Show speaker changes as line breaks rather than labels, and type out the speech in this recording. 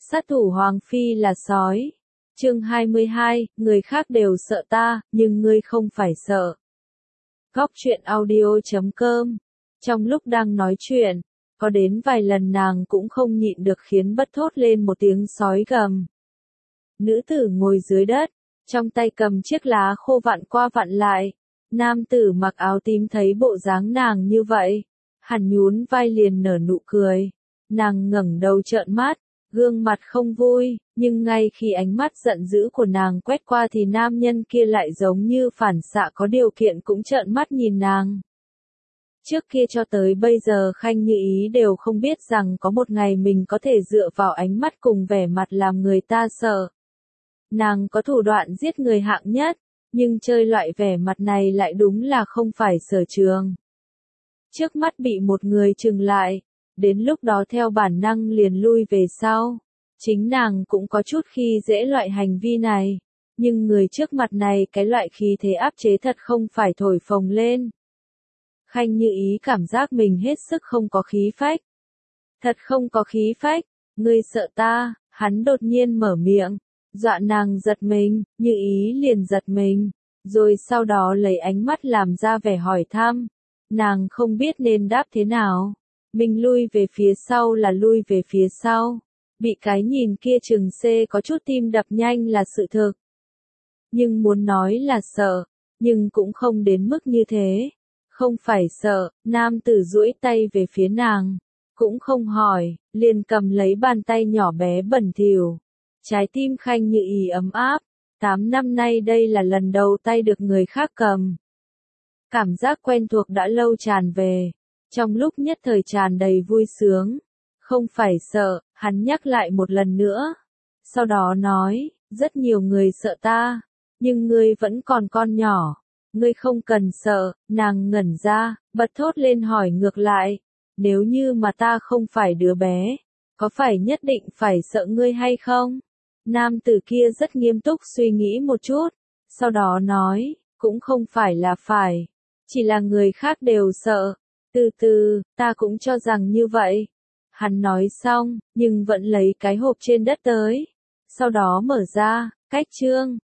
Sát thủ Hoàng Phi là sói. Chương 22, người khác đều sợ ta, nhưng ngươi không phải sợ. Góc truyện audio.com. Trong lúc đang nói chuyện, có đến vài lần nàng cũng không nhịn được khiến bất thốt lên một tiếng sói gầm. Nữ tử ngồi dưới đất, trong tay cầm chiếc lá khô vặn qua vặn lại. Nam tử mặc áo tím thấy bộ dáng nàng như vậy, hắn nhún vai liền nở nụ cười. Nàng ngẩng đầu trợn mắt, gương mặt không vui, nhưng ngay khi ánh mắt giận dữ của nàng quét qua thì nam nhân kia lại giống như phản xạ có điều kiện cũng trợn mắt nhìn nàng. Trước kia cho tới bây giờ Khanh Như Ý đều không biết rằng có một ngày mình có thể dựa vào ánh mắt cùng vẻ mặt làm người ta sợ. Nàng có thủ đoạn giết người hạng nhất, nhưng chơi loại vẻ mặt này lại đúng là không phải sở trường. Trước mắt bị một người chừng lại, đến lúc đó theo bản năng liền lui về sau. Chính nàng cũng có chút khi dễ loại hành vi này, nhưng người trước mặt này cái loại khí thế áp chế thật không phải thổi phồng lên. Khanh Như Ý cảm giác mình hết sức không có khí phách. Thật không có khí phách, ngươi sợ ta, hắn đột nhiên mở miệng, dọa nàng giật mình, Như Ý liền giật mình, rồi sau đó lấy ánh mắt làm ra vẻ hỏi thăm. Nàng không biết nên đáp thế nào. Mình lui về phía sau là lui về phía sau. Bị cái nhìn kia chừng xê có chút tim đập nhanh là sự thực. Nhưng muốn nói là sợ, nhưng cũng không đến mức như thế. Không phải sợ, nam tử duỗi tay về phía nàng. Cũng không hỏi, liền cầm lấy bàn tay nhỏ bé bẩn thỉu. Trái tim Khanh Như Ý ấm áp. 8 năm nay đây là lần đầu tay được người khác cầm. Cảm giác quen thuộc đã lâu tràn về. Trong lúc nhất thời tràn đầy vui sướng. Không phải sợ, hắn nhắc lại một lần nữa. Sau đó nói, rất nhiều người sợ ta, nhưng ngươi vẫn còn con nhỏ. Ngươi không cần sợ, nàng ngẩn ra, bật thốt lên hỏi ngược lại. Nếu như mà ta không phải đứa bé, có phải nhất định phải sợ ngươi hay không? Nam tử kia rất nghiêm túc suy nghĩ một chút. Sau đó nói, cũng không phải là phải. Chỉ là người khác đều sợ. Từ từ, ta cũng cho rằng như vậy. Hắn nói xong, nhưng vẫn lấy cái hộp trên đất tới. Sau đó mở ra, cách chương.